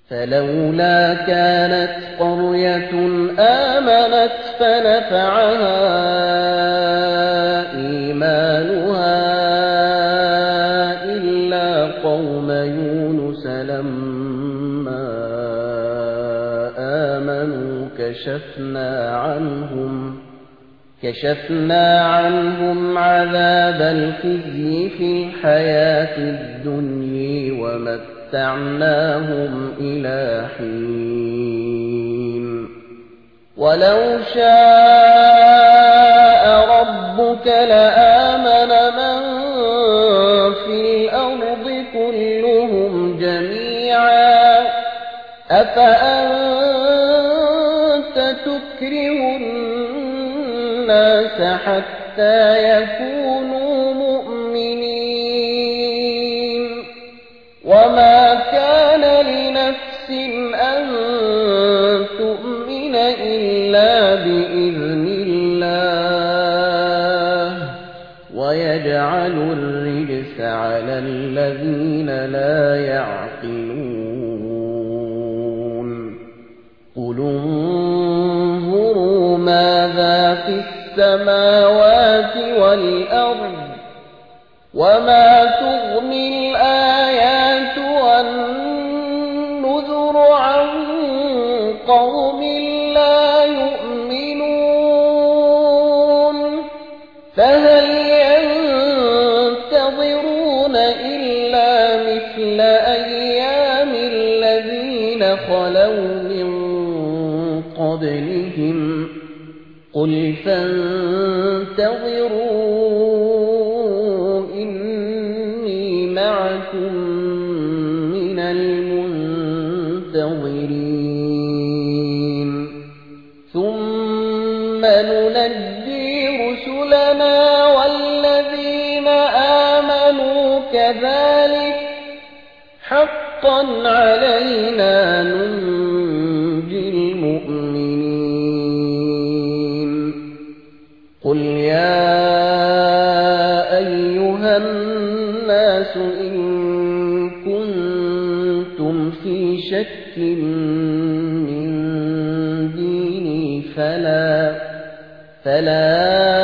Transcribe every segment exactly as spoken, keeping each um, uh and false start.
فلولا كانت قرية آمنت فنفعها إيمانها إلا قوم يونس لما آمنوا كشفنا عنهم كشفنا عنهم عذاب الخزي في الحياة الدنيا ومتعناهم إلى حين ولو شاء ربك لآمن من في الأرض كلهم جميعا أفأنت تكره الناس حتى يكونوا مؤمنين وما كان لنفس أن تؤمن إلا بإذن الله ويجعل الرجس على الذين لا يعقلون قل انظروا ماذا في السماوات والأرض وما تغني الآيات والنذر عن قوم لا يؤمنون فهل ينتظرون إلا مثل أيام الذين خلوا من قبلهم قل فانتظروا إني معكم من المنتظرين ثم ننجي رسلنا والذين آمنوا كذلك حقا علينا ننجي المؤمنين قل يا أيها الناس إن كنتم في شك من ديني فلا فلا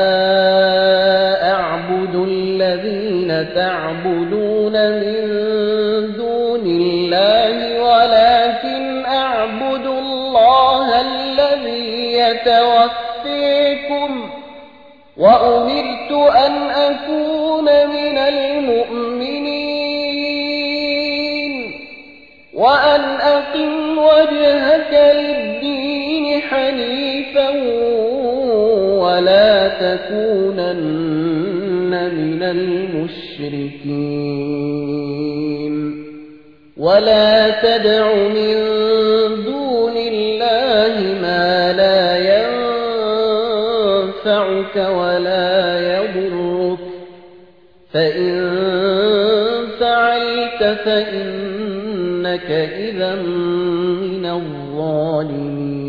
أعبد الذين تعبدون من دون الله ولكن أعبد الله الذي يتوفيكم وأمرت أن أكون من المؤمنين وأن أقم وجهك للدين حنيفا ولا تكونن من المشركين ولا تدع من دون الله ما لا ينفعك ولا يضرك فإن فعلت فإنك إذا من الظالمين